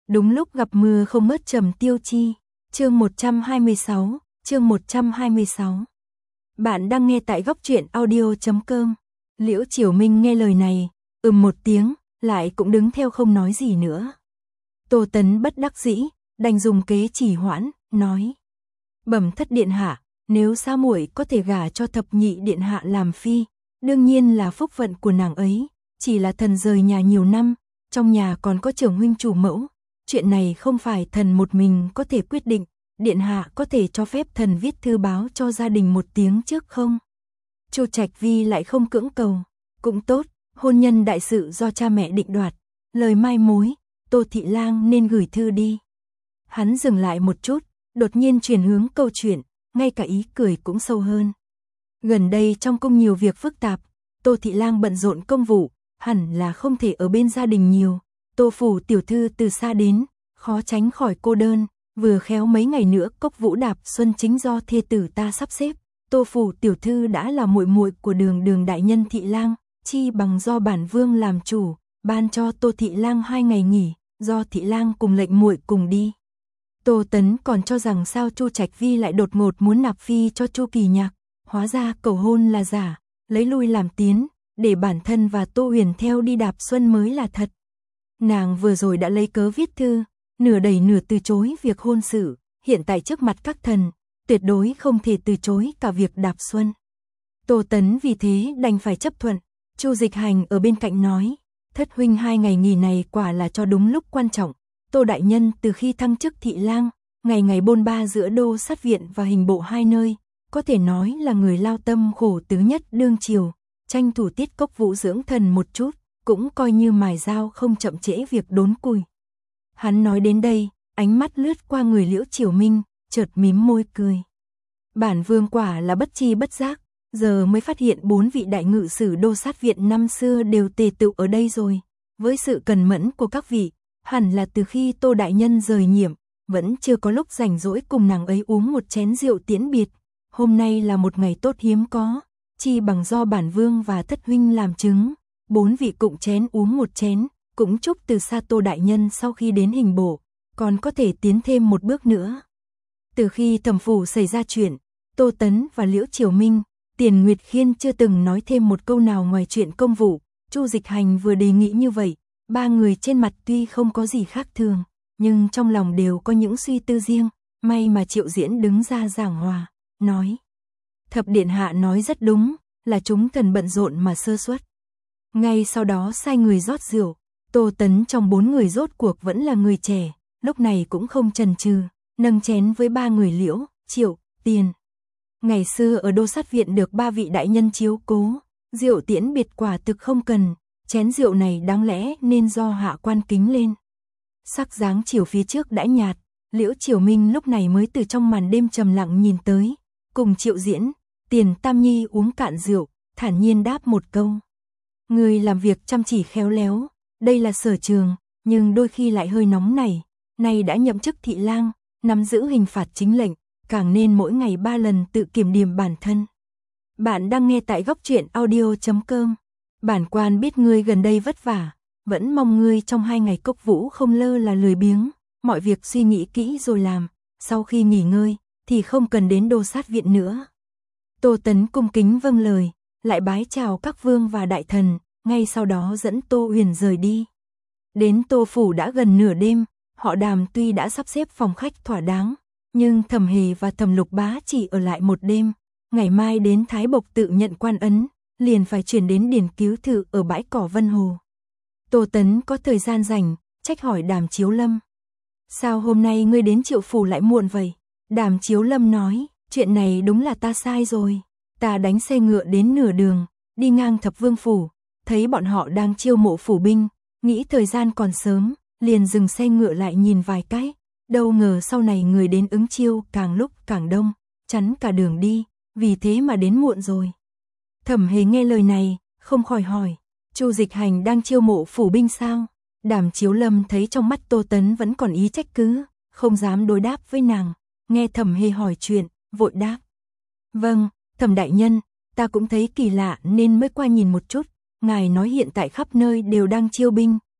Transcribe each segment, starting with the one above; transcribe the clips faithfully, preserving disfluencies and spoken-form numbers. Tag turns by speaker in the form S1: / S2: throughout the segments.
S1: Đúng lúc gặp mưa không mất Trầm Tiêu Chi. Chương một trăm hai mươi sáu, chương một trăm hai mươi sáu. Bạn đang nghe tại góc truyện audio chấm com. Liễu Chiểu Minh nghe lời này, ừm một tiếng, lại cũng đứng theo không nói gì nữa. Tô Tấn bất đắc dĩ, đành dùng kế trì hoãn, nói: "Bẩm thất điện hạ, nếu Sa muội có thể gả cho thập nhị điện hạ làm phi, đương nhiên là phúc phận của nàng ấy, chỉ là thần rời nhà nhiều năm, trong nhà còn có trưởng huynh chủ mẫu, chuyện này không phải thần một mình có thể quyết định, điện hạ có thể cho phép thần viết thư báo cho gia đình một tiếng trước không?" Chu Trạch Vi lại không cưỡng cầu, cũng tốt, hôn nhân đại sự do cha mẹ định đoạt, lời mai mối, Tô Thị Lang nên gửi thư đi. Hắn dừng lại một chút, đột nhiên chuyển hướng câu chuyện, ngay cả ý cười cũng sâu hơn. Gần đây trong cung nhiều việc phức tạp, Tô Thị Lang bận rộn công vụ, hẳn là không thể ở bên gia đình nhiều. Tô phủ tiểu thư từ xa đến, khó tránh khỏi cô đơn, vừa khéo mấy ngày nữa Cốc Vũ Đạp Xuân chính do thê tử ta sắp xếp. Tô phủ tiểu thư đã là muội muội của Đường Đường đại nhân Thị Lang, chi bằng do bản vương làm chủ, ban cho Tô Thị Lang hai ngày nghỉ, do Thị Lang cùng lệnh muội cùng đi. Tô Tấn còn cho rằng sao Chu Trạch Vi lại đột ngột muốn nạp phi cho Chu Kỳ Nhạc, hóa ra cầu hôn là giả, lấy lui làm tiến, để bản thân và Tô Huyền theo đi Đạp Xuân mới là thật. Nàng vừa rồi đã lấy cớ viết thư, nửa đẩy nửa từ chối việc hôn sự, hiện tại trước mặt các thần, tuyệt đối không thể từ chối cả việc Đạp Xuân. Tô Tấn vì thế đành phải chấp thuận. Chu Dịch Hành ở bên cạnh nói: "Thất huynh hai ngày nghỉ này quả là cho đúng lúc quan trọng. Tô đại nhân từ khi thăng chức Thị Lang, ngày ngày bôn ba giữa đô sát viện và hình bộ hai nơi, có thể nói là người lao tâm khổ tứ nhất đương triều, tranh thủ tiết Cốc Vũ dưỡng thần một chút, cũng coi như mài dao không chậm trễ việc đốn củi." Hắn nói đến đây, ánh mắt lướt qua người Liễu Chiểu Minh, chợt mím môi cười. Bản vương quả là bất chi bất giác, giờ mới phát hiện bốn vị đại ngự sử đô sát viện năm xưa đều tề tựu ở đây rồi. Với sự cần mẫn của các vị, hẳn là từ khi Tô đại nhân rời nhiệm, vẫn chưa có lúc rảnh rỗi cùng nàng ấy uống một chén rượu tiễn biệt. Hôm nay là một ngày tốt hiếm có, chi bằng do bản vương và thất huynh làm chứng, bốn vị cụng chén uống một chén, cũng chúc từ xa Tô đại nhân sau khi đến hình bộ, còn có thể tiến thêm một bước nữa. Từ khi thẩm phủ xảy ra chuyện, Tô Tấn và Liễu Chiểu Minh, Tiền Nguyệt Khiên chưa từng nói thêm một câu nào ngoài chuyện công vụ. Chu Dịch Hành vừa đề nghị như vậy, ba người trên mặt tuy không có gì khác thường, nhưng trong lòng đều có những suy tư riêng. May mà Triệu Diễn đứng ra giảng hòa, nói: "Thập điện hạ nói rất đúng, là chúng thần bận rộn mà sơ suất." Ngay sau đó sai người rót rượu. Tô Tấn trong bốn người rốt cuộc vẫn là người trẻ, lúc này cũng không chần chừ, nâng chén với ba người Liễu, Triệu, Tiền. Ngày xưa ở đô sát viện được ba vị đại nhân chiếu cố, rượu tiễn biệt quả thực không cần, chén rượu này đáng lẽ nên do hạ quan kính lên. Sắc dáng chiều phía trước đã nhạt, Liễu Chiểu Minh lúc này mới từ trong màn đêm trầm lặng nhìn tới, cùng Triệu Diễn, Tiền Tam Nhi uống cạn rượu, thản nhiên đáp một câu: "Người làm việc chăm chỉ khéo léo, đây là sở trường, nhưng đôi khi lại hơi nóng nảy, nay đã nhậm chức Thị Lang, nắm giữ hình phạt chính lệnh, càng nên mỗi ngày ba lần tự kiểm điểm bản thân." Bạn đang nghe tại góc truyện audio chấm com. Bản quan biết ngươi gần đây vất vả, vẫn mong ngươi trong hai ngày Cốc Vũ không lơ là lười biếng, mọi việc suy nghĩ kỹ rồi làm, sau khi nghỉ ngơi thì không cần đến đô sát viện nữa. Tô Tấn cung kính vâng lời, lại bái chào các vương và đại thần, ngay sau đó dẫn Tô Huyền rời đi. Đến Tô phủ đã gần nửa đêm, họ Đàm tuy đã sắp xếp phòng khách thỏa đáng, nhưng Thẩm Hề và Thẩm Lục Bá chỉ ở lại một đêm, ngày mai đến Thái Bộc tự nhận quan ấn, liền phải chuyển đến điển cứu thự ở bãi cỏ Vân Hồ. Tô Tấn có thời gian rảnh, trách hỏi Đàm Chiếu Lâm: "Sao hôm nay ngươi đến Triệu phủ lại muộn vậy?" Đàm Chiếu Lâm nói: "Chuyện này đúng là ta sai rồi, ta đánh xe ngựa đến nửa đường, đi ngang Thập Vương phủ, thấy bọn họ đang chiêu mộ phủ binh, nghĩ thời gian còn sớm, liền dừng xe ngựa lại nhìn vài cái, đâu ngờ sau này người đến ứng chiêu càng lúc càng đông, chắn cả đường đi, vì thế mà đến muộn rồi." Thẩm Hề nghe lời này, không khỏi hỏi: "Chu Dịch Hành đang chiêu mộ phủ binh sao?" Đàm Chiếu Lâm thấy trong mắt Tô Tấn vẫn còn ý trách cứ, không dám đối đáp với nàng, nghe Thẩm Hề hỏi chuyện, vội đáp: "Vâng, Thẩm đại nhân, ta cũng thấy kỳ lạ nên mới qua nhìn một chút, ngài nói hiện tại khắp nơi đều đang chiêu binh,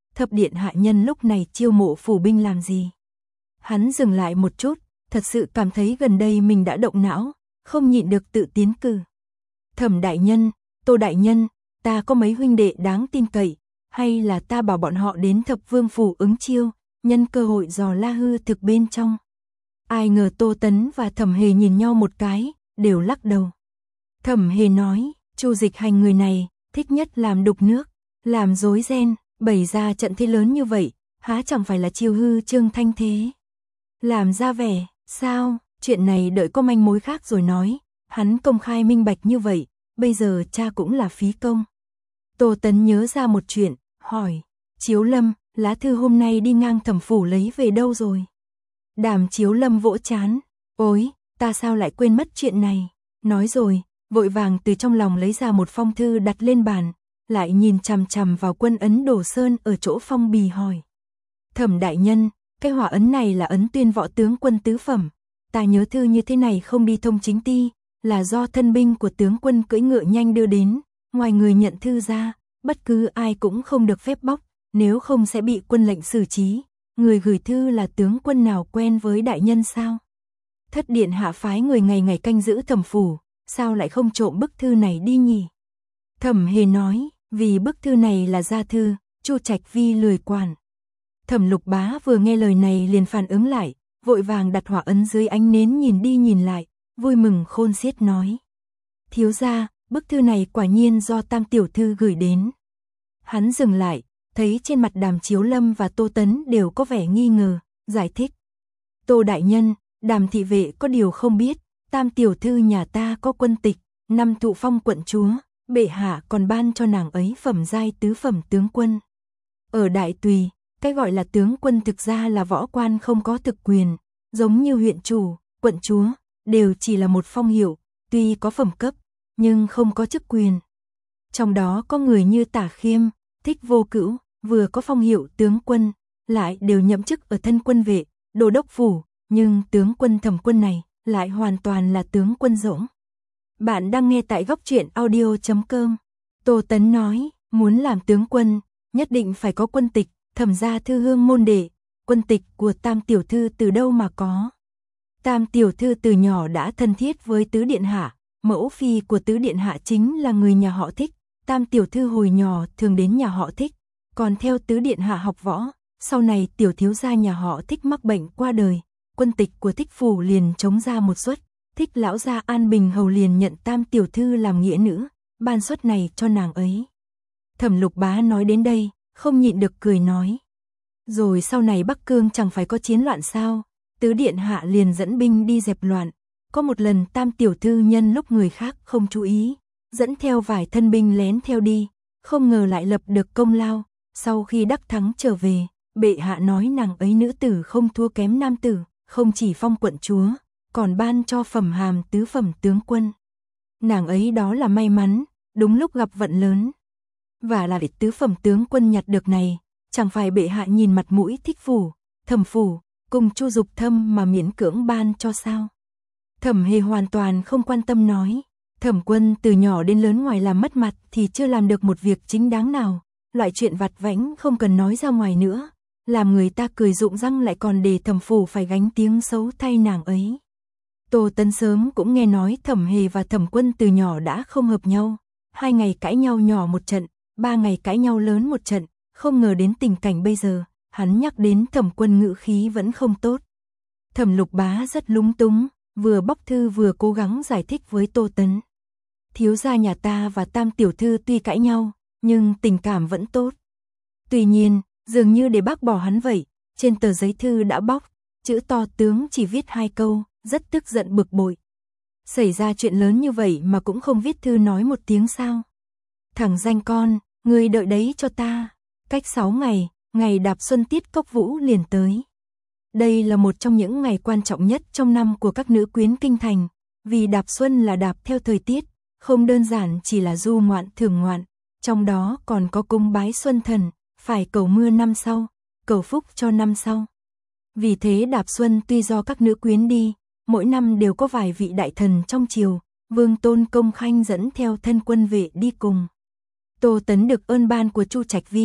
S1: thập điện hạ nhân lúc này chiêu mộ phủ binh làm gì? Hắn dừng lại một chút, thật sự cảm thấy gần đây mình đã động não, không nhịn được tự tiến cử. Thẩm đại nhân, Tô đại nhân, ta có mấy huynh đệ đáng tin cậy, hay là ta bảo bọn họ đến thập vương phủ ứng chiêu, nhân cơ hội dò la hư thực bên trong. Ai ngờ Tô Tấn và Thẩm Hề nhìn nhau một cái, đều lắc đầu. Thẩm Hề nói, Chu Dịch Hành người này, thích nhất làm đục nước, làm rối ren, bày ra trận thế lớn như vậy, há chẳng phải là chiêu hư Trương Thanh thế. Làm ra vẻ, sao, chuyện này đợi có manh mối khác rồi nói, hắn công khai minh bạch như vậy, bây giờ cha cũng là phí công. Tô Tấn nhớ ra một chuyện, hỏi, Chiếu Lâm, lá thư hôm nay đi ngang Thẩm phủ lấy về đâu rồi? Đàm Chiếu Lâm vỗ chán, ôi, ta sao lại quên mất chuyện này, nói rồi, vội vàng từ trong lòng lấy ra một phong thư đặt lên bàn, lại nhìn chằm chằm vào quân ấn Đồ Sơn ở chỗ phong bì hỏi. Thẩm đại nhân, cái hỏa ấn này là ấn tuyên võ tướng quân tứ phẩm, ta nhớ thư như thế này không đi thông chính ti, là do thân binh của tướng quân cưỡi ngựa nhanh đưa đến, ngoài người nhận thư ra, bất cứ ai cũng không được phép bóc, nếu không sẽ bị quân lệnh xử trí. Người gửi thư là tướng quân nào quen với đại nhân sao? Thất điện hạ phái người ngày ngày canh giữ Thẩm phủ, sao lại không trộm bức thư này đi nhỉ? Thẩm Hề nói, vì bức thư này là gia thư, Chu Trạch Vi lười quản. Thẩm Lục Bá vừa nghe lời này liền phản ứng lại, vội vàng đặt hỏa ấn dưới ánh nến nhìn đi nhìn lại, vui mừng khôn xiết nói. Thiếu gia, bức thư này quả nhiên do Tam tiểu thư gửi đến. Hắn dừng lại, thấy trên mặt Đàm Chiếu Lâm và Tô Tấn đều có vẻ nghi ngờ, giải thích. Tô đại nhân, Đàm thị vệ có điều không biết, Tam tiểu thư nhà ta có quân tịch, năm thụ phong quận chúa, bệ hạ còn ban cho nàng ấy phẩm giai tứ phẩm tướng quân. Ở Đại Tùy, cái gọi là tướng quân thực ra là võ quan không có thực quyền, giống như huyện chủ, quận chúa, đều chỉ là một phong hiệu, tuy có phẩm cấp, nhưng không có chức quyền. Trong đó có người như Tả Khiêm, Thích Vô Cữu, vừa có phong hiệu tướng quân, lại đều nhậm chức ở thân quân vệ, đô đốc phủ, nhưng tướng quân Thẩm quân này lại hoàn toàn là tướng quân rỗng. Bạn đang nghe tại góc truyện audio chấm com. Tô Tấn nói, muốn làm tướng quân, nhất định phải có quân tịch, Thẩm gia thư hương môn đệ, quân tịch của Tam tiểu thư từ đâu mà có? Tam tiểu thư từ nhỏ đã thân thiết với tứ điện hạ, mẫu phi của tứ điện hạ chính là người nhà họ Thích, Tam tiểu thư hồi nhỏ thường đến nhà họ Thích, còn theo tứ điện hạ học võ, sau này tiểu thiếu gia nhà họ Thích mắc bệnh qua đời, quân tịch của Thích phủ liền chống ra một suất, Thích lão gia An Bình hầu liền nhận Tam tiểu thư làm nghĩa nữ, ban suất này cho nàng ấy. Thẩm Lục Bá nói đến đây, không nhịn được cười nói. Rồi sau này Bắc Cương chẳng phải có chiến loạn sao, tứ điện hạ liền dẫn binh đi dẹp loạn, có một lần Tam tiểu thư nhân lúc người khác không chú ý, dẫn theo vài thân binh lén theo đi, không ngờ lại lập được công lao, sau khi đắc thắng trở về, bệ hạ nói nàng ấy nữ tử không thua kém nam tử, không chỉ phong quận chúa, còn ban cho phẩm hàm tứ phẩm tướng quân. Nàng ấy đó là may mắn, đúng lúc gặp vận lớn. Và là để tứ phẩm tướng quân nhặt được này, chẳng phải bệ hạ nhìn mặt mũi Thích phủ, Thẩm phủ, cùng Chu Dục Thâm mà miễn cưỡng ban cho sao? Thẩm Hề hoàn toàn không quan tâm nói, Thẩm quân từ nhỏ đến lớn ngoài làm mất mặt thì chưa làm được một việc chính đáng nào, loại chuyện vặt vãnh không cần nói ra ngoài nữa, làm người ta cười rụng răng lại còn để Thẩm phủ phải gánh tiếng xấu thay nàng ấy. Tô Tấn sớm cũng nghe nói Thẩm Hề và Thẩm quân từ nhỏ đã không hợp nhau, hai ngày cãi nhau nhỏ một trận, ba ngày cãi nhau lớn một trận, không ngờ đến tình cảnh bây giờ, hắn nhắc đến Thẩm quân ngữ khí vẫn không tốt. Thẩm Lục Bá rất lúng túng, vừa bóc thư vừa cố gắng giải thích với Tô Tấn. Thiếu gia nhà ta và Tam tiểu thư tuy cãi nhau, nhưng tình cảm vẫn tốt. Tuy nhiên, dường như để bác bỏ hắn vậy, trên tờ giấy thư đã bóc, chữ to tướng chỉ viết hai câu, rất tức giận bực bội. Xảy ra chuyện lớn như vậy mà cũng không viết thư nói một tiếng sao? Thằng danh con, ngươi đợi đấy cho ta. Cách sáu ngày, ngày đạp xuân tiết cốc vũ liền tới. Đây là một trong những ngày quan trọng nhất trong năm của các nữ quyến kinh thành, vì đạp xuân là đạp theo thời tiết, không đơn giản chỉ là du ngoạn thưởng ngoạn, trong đó còn có cung bái xuân thần, phải cầu mưa năm sau, cầu phúc cho năm sau. Vì thế đạp xuân tuy do các nữ quyến đi, mỗi năm đều có vài vị đại thần trong triều, Vương Tôn Công Khanh dẫn theo thân quân vệ đi cùng. Tô Tấn được ơn ban của Chu Trạch Vi,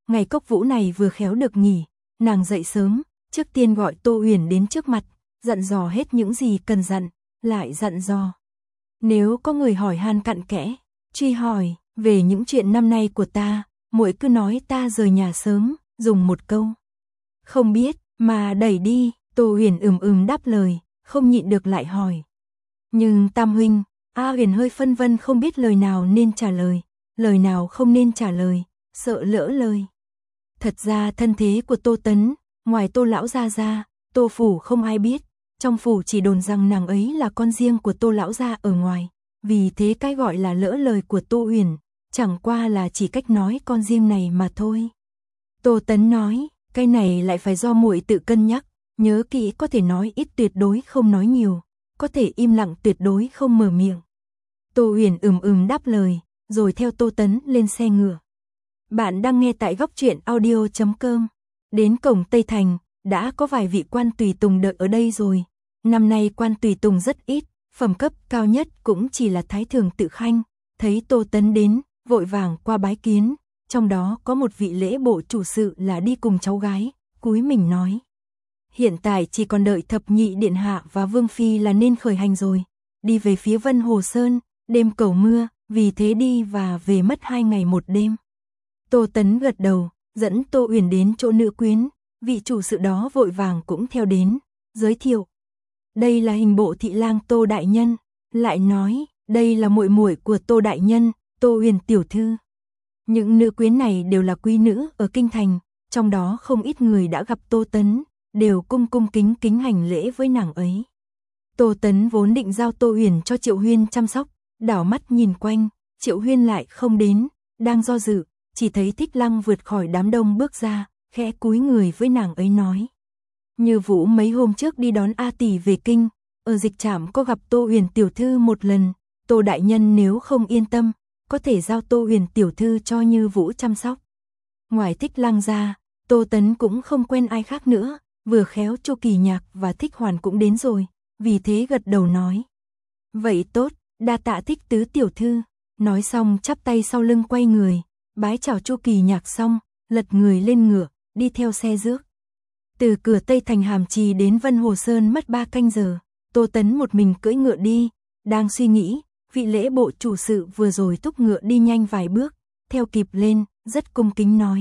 S1: ngày Cốc Vũ này vừa khéo được nghỉ, nàng dậy sớm, trước tiên gọi Tô Uyển đến trước mặt, dặn dò hết những gì cần dặn, lại dặn dò. Nếu có người hỏi han cặn kẽ, truy hỏi về những chuyện năm nay của ta, muội cứ nói ta rời nhà sớm, dùng một câu không biết mà đẩy đi. Tô Uyển ừm ừm đáp lời, không nhịn được lại hỏi. Nhưng Tam huynh, A Uyển hơi phân vân không biết lời nào nên trả lời, lời nào không nên trả lời, sợ lỡ lời. Thật ra thân thế của Tô Tấn, ngoài Tô lão gia ra, Tô phủ không ai biết, trong phủ chỉ đồn rằng nàng ấy là con riêng của Tô lão gia ở ngoài, vì thế cái gọi là lỡ lời của Tô Uyển, chẳng qua là chỉ cách nói con riêng này mà thôi. Tô Tấn nói, cái này lại phải do muội tự cân nhắc, nhớ kỹ, có thể nói ít tuyệt đối không nói nhiều, có thể im lặng tuyệt đối không mở miệng. Tô Uyển ừm ừm đáp lời, rồi theo Tô Tấn lên xe ngựa. Bạn đang nghe tại góc truyện audio chấm com. Đến cổng Tây Thành, đã có vài vị quan tùy tùng đợi ở đây rồi. Năm nay quan tùy tùng rất ít, phẩm cấp cao nhất cũng chỉ là Thái Thường Tự Khanh. Thấy Tô Tấn đến, vội vàng qua bái kiến, trong đó có một vị lễ bộ chủ sự là đi cùng cháu gái, cúi mình nói. Hiện tại chỉ còn đợi thập nhị điện hạ và Vương Phi là nên khởi hành rồi, đi về phía Vân Hồ Sơn, đêm cầu mưa, vì thế đi và về mất hai ngày một đêm. Tô Tấn gật đầu, dẫn Tô Uyển đến chỗ nữ quyến, vị chủ sự đó vội vàng cũng theo đến, giới thiệu. Đây là hình bộ thị lang Tô đại nhân, lại nói, đây là muội muội của Tô đại nhân, Tô Uyển tiểu thư. Những nữ quyến này đều là quý nữ ở kinh thành, trong đó không ít người đã gặp Tô Tấn, đều cung cung kính kính hành lễ với nàng ấy. Tô Tấn vốn định giao Tô Uyển cho Triệu Huyên chăm sóc, đảo mắt nhìn quanh, Triệu Huyên lại không đến, đang do dự, chỉ thấy Thích Lăng vượt khỏi đám đông bước ra, khẽ cúi người với nàng ấy nói. Như Vũ mấy hôm trước đi đón A tỷ về kinh, ở dịch trạm có gặp Tô Uyển tiểu thư một lần, Tô đại nhân nếu không yên tâm, có thể giao Tô Uyển tiểu thư cho Như Vũ chăm sóc. Ngoài Thích Lăng ra, Tô Tấn cũng không quen ai khác nữa, vừa khéo Chu Kỳ Nhạc và Thích Hoàn cũng đến rồi, vì thế gật đầu nói. Vậy tốt, đa tạ Thích tứ tiểu thư, nói xong chắp tay sau lưng quay người, bái chào Chu Kỳ Nhạc xong, lật người lên ngựa, đi theo xe rước. Từ cửa Tây Thành Hàm Trì đến Vân Hồ Sơn mất ba canh giờ, Tô Tấn một mình cưỡi ngựa đi, đang suy nghĩ, vị lễ bộ chủ sự vừa rồi thúc ngựa đi nhanh vài bước, theo kịp lên, rất cung kính nói.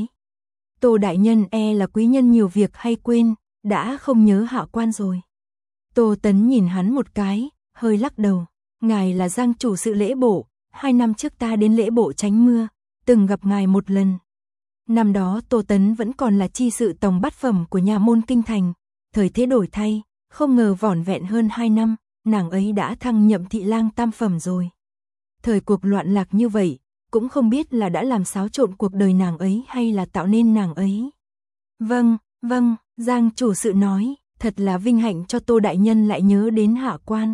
S1: Tô đại nhân e là quý nhân nhiều việc hay quên, đã không nhớ hạ quan rồi. Tô Tấn nhìn hắn một cái, hơi lắc đầu, ngài là Giang chủ sự lễ bộ, hai năm trước ta đến lễ bộ tránh mưa, từng gặp ngài một lần. Năm đó Tô Tấn vẫn còn là chi sự tổng bát phẩm của nhà môn kinh thành, thời thế đổi thay, không ngờ vỏn vẹn hơn hai năm, nàng ấy đã thăng nhậm thị lang tam phẩm rồi. Thời cuộc loạn lạc như vậy, cũng không biết là đã làm xáo trộn cuộc đời nàng ấy hay là tạo nên nàng ấy. Vâng, vâng, Giang chủ sự nói, thật là vinh hạnh cho Tô đại nhân lại nhớ đến hạ quan.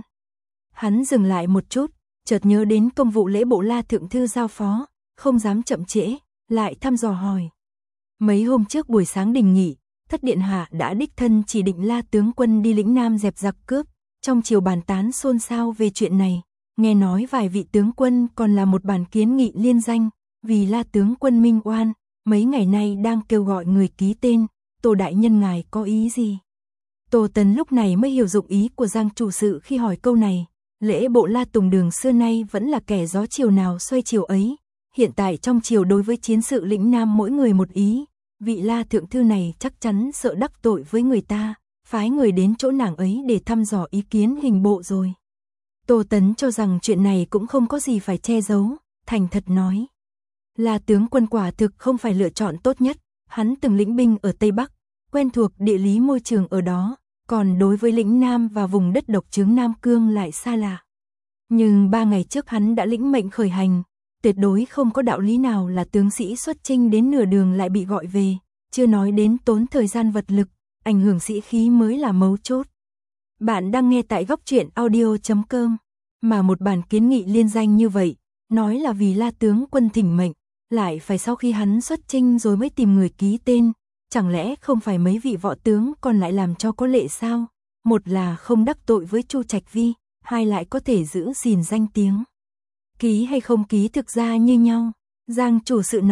S1: Hắn dừng lại một chút, chợt nhớ đến công vụ lễ bộ La thượng thư giao phó, không dám chậm trễ, lại thăm dò hỏi. Mấy hôm trước buổi sáng đình nghỉ, Thất điện hạ đã đích thân chỉ định La tướng quân đi lĩnh Nam dẹp giặc cướp, trong triều bàn tán xôn xao về chuyện này, nghe nói vài vị tướng quân còn là một bản kiến nghị liên danh, vì La tướng quân minh oan, mấy ngày nay đang kêu gọi người ký tên, Tô đại nhân ngài có ý gì? Tô Tấn lúc này mới hiểu dụng ý của Giang chủ sự khi hỏi câu này, lễ bộ La Tùng Đường xưa nay vẫn là kẻ gió chiều nào xoay chiều ấy, hiện tại trong triều đối với chiến sự lĩnh Nam mỗi người một ý, vị La thượng thư này chắc chắn sợ đắc tội với người ta, phái người đến chỗ nàng ấy để thăm dò ý kiến hình bộ rồi. Tô Tấn cho rằng chuyện này cũng không có gì phải che giấu, thành thật nói. La tướng quân quả thực không phải lựa chọn tốt nhất, hắn từng lĩnh binh ở Tây Bắc, quen thuộc địa lý môi trường ở đó, còn đối với lĩnh Nam và vùng đất độc chứng Nam Cương lại xa lạ. Nhưng ba ngày trước hắn đã lĩnh mệnh khởi hành, tuyệt đối không có đạo lý nào là tướng sĩ xuất chinh đến nửa đường lại bị gọi về, chưa nói đến tốn thời gian vật lực, ảnh hưởng sĩ khí mới là mấu chốt. Bạn đang nghe tại góc truyện audio chấm com, mà một bản kiến nghị liên danh như vậy, nói là vì La tướng quân thỉnh mệnh, lại phải sau khi hắn xuất chinh rồi mới tìm người ký tên, chẳng lẽ không phải mấy vị võ tướng còn lại làm cho có lệ sao? Một là không đắc tội với Chu Trạch Vi, hai lại có thể giữ gìn danh tiếng. Ký hay không ký thực ra như nhau, Giang chủ sự nói,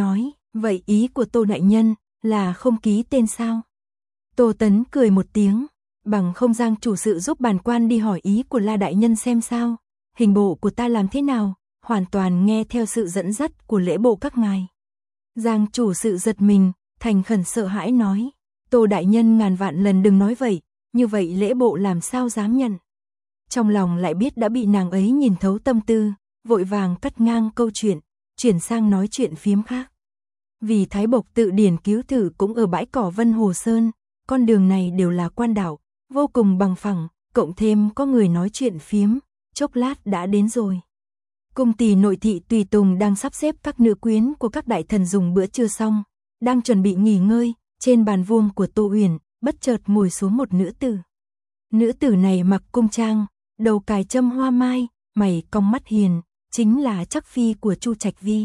S1: Vậy ý của Tô đại nhân là không ký tên sao? Tô Tấn cười một tiếng, bằng không Giang chủ sự giúp bản quan đi hỏi ý của La đại nhân xem sao, hình bộ của ta làm thế nào, hoàn toàn nghe theo sự dẫn dắt của lễ bộ các ngài. Giang chủ sự giật mình, thành khẩn sợ hãi nói, Tô đại nhân ngàn vạn lần đừng nói vậy, như vậy lễ bộ làm sao dám nhận. Trong lòng lại biết đã bị nàng ấy nhìn thấu tâm tư, vội vàng cắt ngang câu chuyện, chuyển sang nói chuyện phiếm khác. Vì Thái Bộc tự điển cứu thử cũng ở bãi cỏ Vân Hồ Sơn, con đường này đều là quan đạo, vô cùng bằng phẳng, cộng thêm có người nói chuyện phiếm, chốc lát đã đến rồi. Cung tỷ nội thị tùy tùng đang sắp xếp các nữ quyến của các đại thần dùng bữa trưa xong, đang chuẩn bị nghỉ ngơi, trên bàn vuông của Tô Uyển, bất chợt ngồi xuống một nữ tử. Nữ tử này mặc cung trang, đầu cài châm hoa mai, mày cong mắt hiền, chính là Trắc phi của Chu Trạch Vi.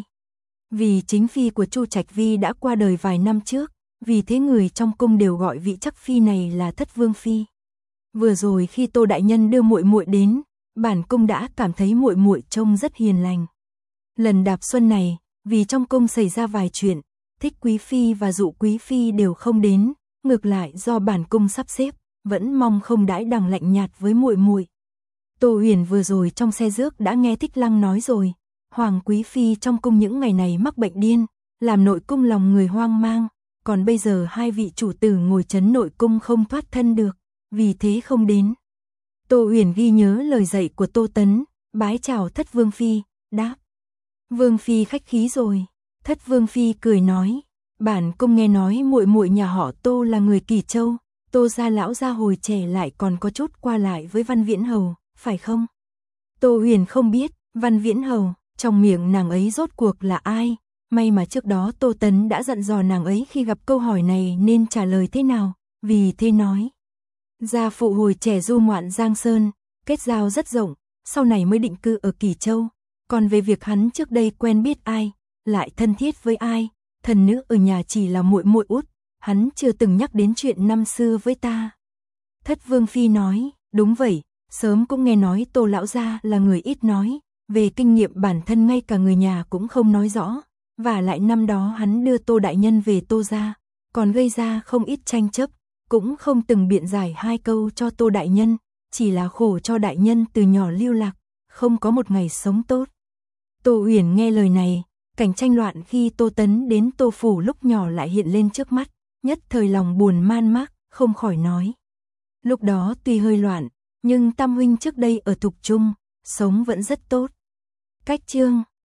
S1: Vì chính phi của Chu Trạch Vi đã qua đời vài năm trước, vì thế người trong cung đều gọi vị Trắc phi này là Thất Vương phi. Vừa rồi khi Tô đại nhân đưa muội muội đến, bản cung đã cảm thấy muội muội trông rất hiền lành. Lần đạp xuân này, vì trong cung xảy ra vài chuyện, Thích quý phi và Dụ quý phi đều không đến, ngược lại do bản cung sắp xếp, vẫn mong không đãi đằng lạnh nhạt với muội muội. Tô Uyển vừa rồi trong xe rước đã nghe Thích Lăng nói rồi, Hoàng quý phi trong cung những ngày này mắc bệnh điên, làm nội cung lòng người hoang mang, còn bây giờ hai vị chủ tử ngồi trấn nội cung không thoát thân được, vì thế không đến. Tô Uyển ghi nhớ lời dạy của Tô Tấn, bái chào Thất Vương phi, đáp: Vương phi khách khí rồi. Thất Vương phi cười nói: bản cung nghe nói muội muội nhà họ Tô là người Kỳ Châu, Tô gia lão gia hồi trẻ lại còn có chút qua lại với Văn Viễn hầu, phải không? Tô Uyển không biết, Văn Viễn hầu, trong miệng nàng ấy rốt cuộc là ai? May mà trước đó Tô Tấn đã dặn dò nàng ấy khi gặp câu hỏi này nên trả lời thế nào, vì thế nói: gia phụ hồi trẻ du ngoạn Giang Sơn, kết giao rất rộng, sau này mới định cư ở Kỳ Châu, còn về việc hắn trước đây quen biết ai, lại thân thiết với ai, thần nữ ở nhà chỉ là muội muội út, hắn chưa từng nhắc đến chuyện năm xưa với ta. Thất Vương phi nói: đúng vậy, sớm cũng nghe nói Tô lão gia là người ít nói, về kinh nghiệm bản thân ngay cả người nhà cũng không nói rõ, và lại năm đó hắn đưa Tô đại nhân về Tô gia, còn gây ra không ít tranh chấp, cũng không từng biện giải hai câu cho Tô đại nhân, chỉ là khổ cho đại nhân từ nhỏ lưu lạc, không có một ngày sống tốt. Tô Uyển nghe lời này, cảnh tranh loạn khi Tô Tấn đến Tô phủ lúc nhỏ lại hiện lên trước mắt, nhất thời lòng buồn man mác, không khỏi nói: lúc đó tuy hơi loạn, nhưng Tam huynh trước đây ở Thục Trung, sống vẫn rất tốt. Cách chương